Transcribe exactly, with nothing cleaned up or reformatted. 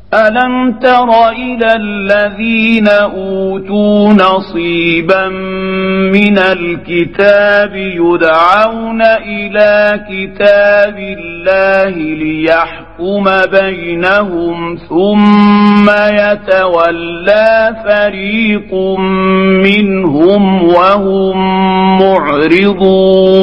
ألم تر إلى الذين أوتوا نصيبا من الكتاب يدعون إلى كتاب الله ليحكم بينهم ثم يتولى فريق منهم وهم معرضون